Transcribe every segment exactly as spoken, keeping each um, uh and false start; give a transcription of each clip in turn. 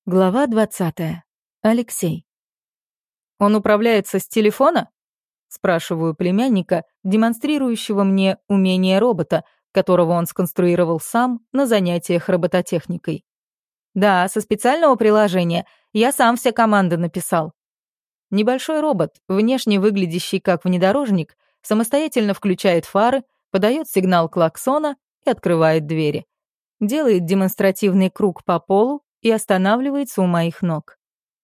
Глава двадцатая. Алексей. «Он управляется с телефона?» — спрашиваю племянника, демонстрирующего мне умение робота, которого он сконструировал сам на занятиях робототехникой. «Да, со специального приложения. Я сам все команды написал». Небольшой робот, внешне выглядящий как внедорожник, самостоятельно включает фары, подает сигнал клаксона и открывает двери. Делает демонстративный круг по полу и останавливается у моих ног.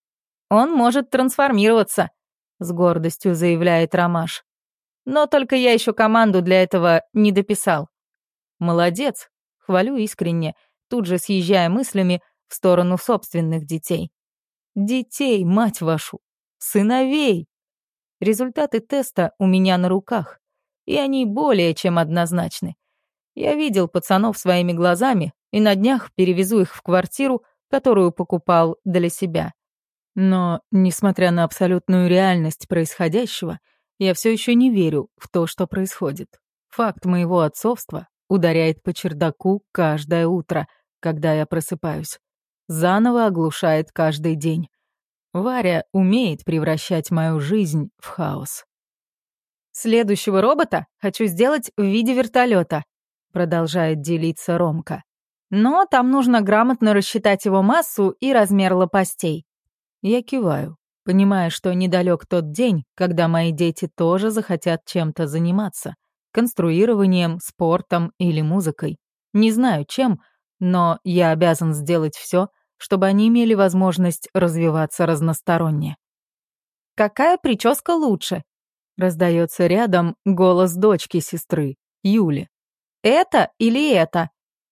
«Он может трансформироваться», — с гордостью заявляет Ромаш. «Но только я еще команду для этого не дописал». «Молодец», — хвалю искренне, тут же съезжая мыслями в сторону собственных детей. «Детей, мать вашу! Сыновей!» Результаты теста у меня на руках, и они более чем однозначны. Я видел пацанов своими глазами и на днях перевезу их в квартиру, которую покупал для себя. Но, несмотря на абсолютную реальность происходящего, я все еще не верю в то, что происходит. Факт моего отцовства ударяет по чердаку каждое утро, когда я просыпаюсь. Заново оглушает каждый день. Варя умеет превращать мою жизнь в хаос. «Следующего робота хочу сделать в виде вертолета», продолжает делиться Ромка. «Но там нужно грамотно рассчитать его массу и размер лопастей». Я киваю, понимая, что недалек тот день, когда мои дети тоже захотят чем-то заниматься. Конструированием, спортом или музыкой. Не знаю чем, но я обязан сделать все, чтобы они имели возможность развиваться разносторонне. «Какая прическа лучше?» — раздается рядом голос дочки сестры, Юли. «Это или это?»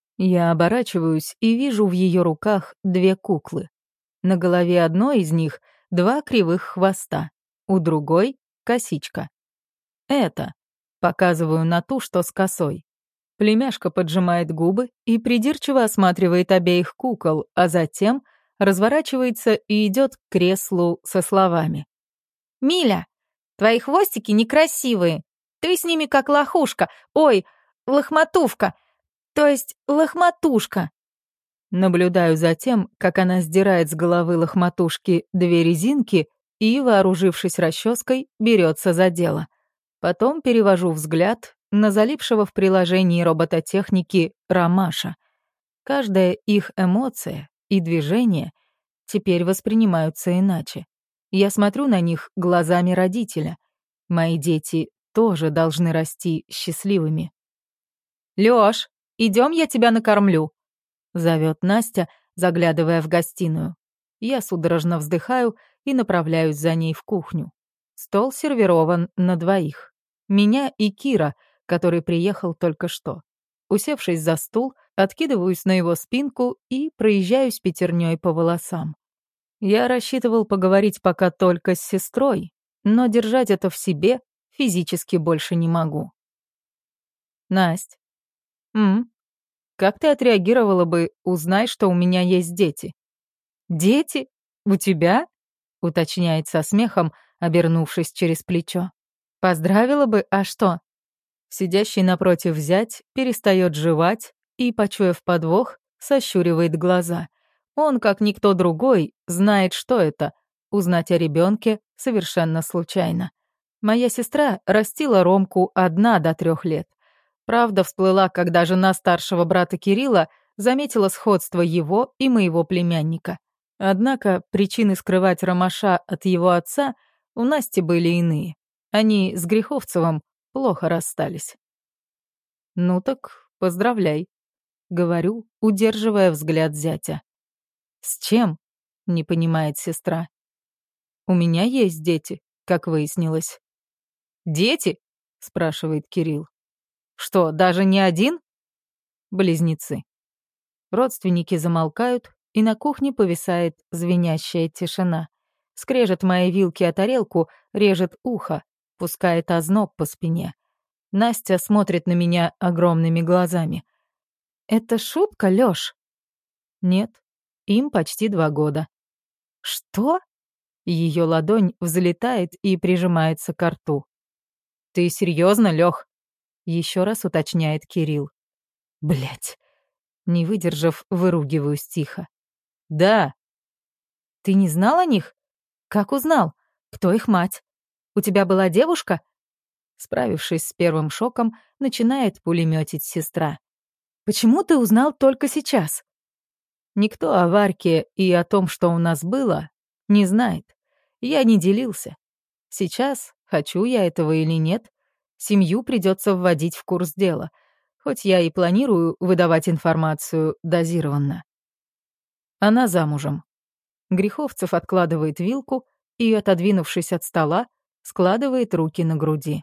Я оборачиваюсь и вижу в ее руках две куклы. На голове одной из них два кривых хвоста, у другой — косичка. «Это», — показываю на ту, что с косой. Племяшка поджимает губы и придирчиво осматривает обеих кукол, а затем разворачивается и идет к креслу со словами. «Миля, твои хвостики некрасивые. Ты с ними как лохушка. Ой, лохматувка. То есть лохматушка». Наблюдаю за тем, как она сдирает с головы лохматушки две резинки и, вооружившись расческой, берется за дело. Потом перевожу взгляд на залипшего в приложении робототехники Ромаша. Каждая их эмоция и движение теперь воспринимаются иначе. Я смотрю на них глазами родителя. Мои дети тоже должны расти счастливыми. «Лёш, идём, я тебя накормлю», — зовёт Настя, заглядывая в гостиную. Я судорожно вздыхаю и направляюсь за ней в кухню. Стол сервирован на двоих. Меня и Кира, который приехал только что. Усевшись за стул, откидываюсь на его спинку и проезжаюсь пятерней по волосам. Я рассчитывал поговорить пока только с сестрой, но держать это в себе физически больше не могу. «Насть, м, как ты отреагировала бы, узнай, что у меня есть дети?» «Дети? У тебя?» — уточняет со смехом, обернувшись через плечо. «Поздравила бы, а что?» Сидящий напротив зять перестает жевать и, почуяв подвох, сощуривает глаза. Он, как никто другой, знает, что это — узнать о ребенке совершенно случайно. Моя сестра растила Ромку одна до трех лет. Правда всплыла, когда жена старшего брата Кирилла заметила сходство его и моего племянника. Однако причины скрывать Ромаша от его отца у Насти были иные. Они с Греховцевым плохо расстались. «Ну так поздравляй», — говорю, удерживая взгляд зятя. «С чем?» — не понимает сестра. «У меня есть дети, как выяснилось». «Дети?» — спрашивает Кирилл. «Что, даже не один?» «Близнецы». Родственники замолкают, и на кухне повисает звенящая тишина. Скрежет моей вилки о тарелку, режет ухо, пускает озноб по спине. Настя смотрит на меня огромными глазами. «Это шутка, Лёш?» «Нет, им почти два года». «Что?» Ее ладонь взлетает и прижимается к рту. «Ты серьезно, Лёх?» Еще раз уточняет Кирилл. Блять. Не выдержав, выругиваюсь тихо. «Да». Ты не знал о них? Как узнал? Кто их мать? У тебя была девушка?» Справившись с первым шоком, начинает пулемётить сестра. «Почему ты узнал только сейчас?» Никто о Варьке и о том, что у нас было, не знает. Я не делился. Сейчас, хочу я этого или нет, семью придется вводить в курс дела, хоть я и планирую выдавать информацию дозированно. Она замужем. Греховцев откладывает вилку и, отодвинувшись от стола, складывает руки на груди.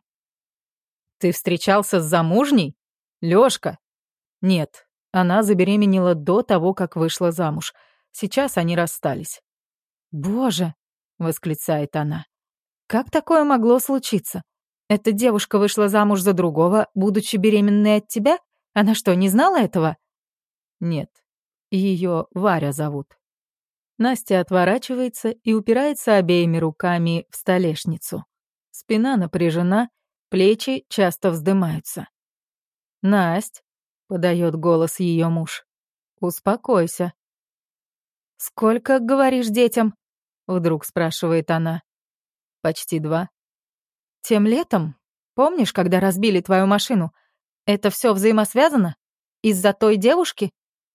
«Ты встречался с замужней? Лёшка?» «Нет, она забеременела до того, как вышла замуж. Сейчас они расстались». «Боже!» — восклицает она. «Как такое могло случиться? Эта девушка вышла замуж за другого, будучи беременной от тебя? Она что, не знала этого?» «Нет, её Варя зовут». Настя отворачивается и упирается обеими руками в столешницу. Спина напряжена, плечи часто вздымаются. «Насть», — подает голос ее муж, — «успокойся». «Сколько, говоришь, детям?» — вдруг спрашивает она. «Почти два». «Тем летом? Помнишь, когда разбили твою машину? Это все взаимосвязано? Из-за той девушки?»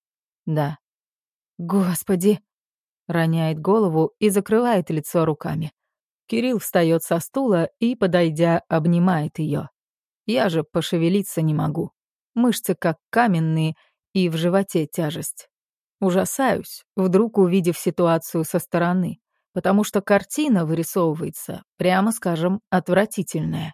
«Да». «Господи!» — роняет голову и закрывает лицо руками. Кирилл встает со стула и, подойдя, обнимает ее. Я же пошевелиться не могу. Мышцы как каменные, и в животе тяжесть. Ужасаюсь, вдруг увидев ситуацию со стороны, потому что картина вырисовывается, прямо скажем, отвратительная.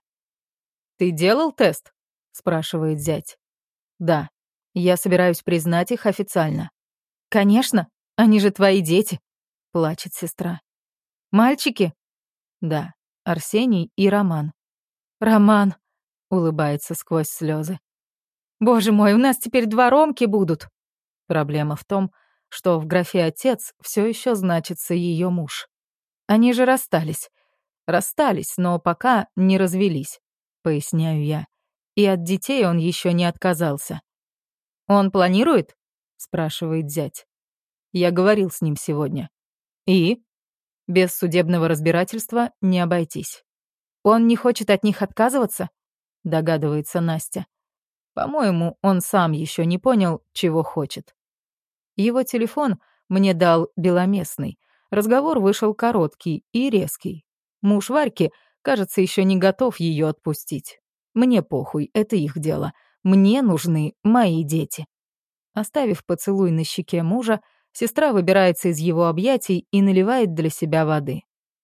«Ты делал тест?» — спрашивает зять. «Да, я собираюсь признать их официально». «Конечно, они же твои дети», — плачет сестра. «Мальчики?» «Да, Арсений и Роман». «Роман», — улыбается сквозь слезы. «Боже мой, у нас теперь два Ромки будут». Проблема в том, что в графе «отец» все еще значится ее муж. Они же расстались. Расстались, но пока не развелись, поясняю я. И от детей он еще не отказался. «Он планирует?» — спрашивает зять. Я говорил с ним сегодня. И? Без судебного разбирательства не обойтись. «Он не хочет от них отказываться?» — догадывается Настя. По-моему, он сам еще не понял, чего хочет. Его телефон мне дал Беломестный. Разговор вышел короткий и резкий. Муж Варьки, кажется, еще не готов ее отпустить. Мне похуй, это их дело. Мне нужны мои дети. Оставив поцелуй на щеке мужа, сестра выбирается из его объятий и наливает для себя воды.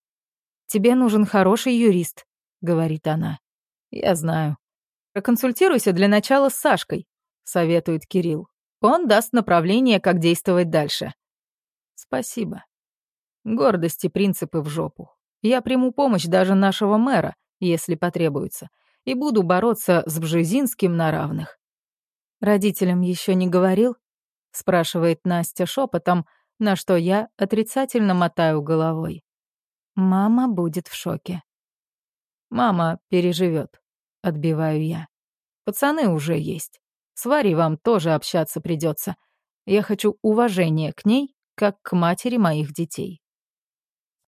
«Тебе нужен хороший юрист», — говорит она. «Я знаю. Проконсультируйся для начала с Сашкой», — советует Кирилл. «Он даст направление, как действовать дальше». «Спасибо. Гордость и принципы в жопу. Я приму помощь даже нашего мэра, если потребуется, и буду бороться с Бжезинским на равных». «Родителям еще не говорил?» — спрашивает Настя шепотом, на что я отрицательно мотаю головой. Мама будет в шоке. «Мама переживет», — отбиваю я. «Пацаны уже есть. С Варей вам тоже общаться придется. Я хочу уважения к ней, как к матери моих детей».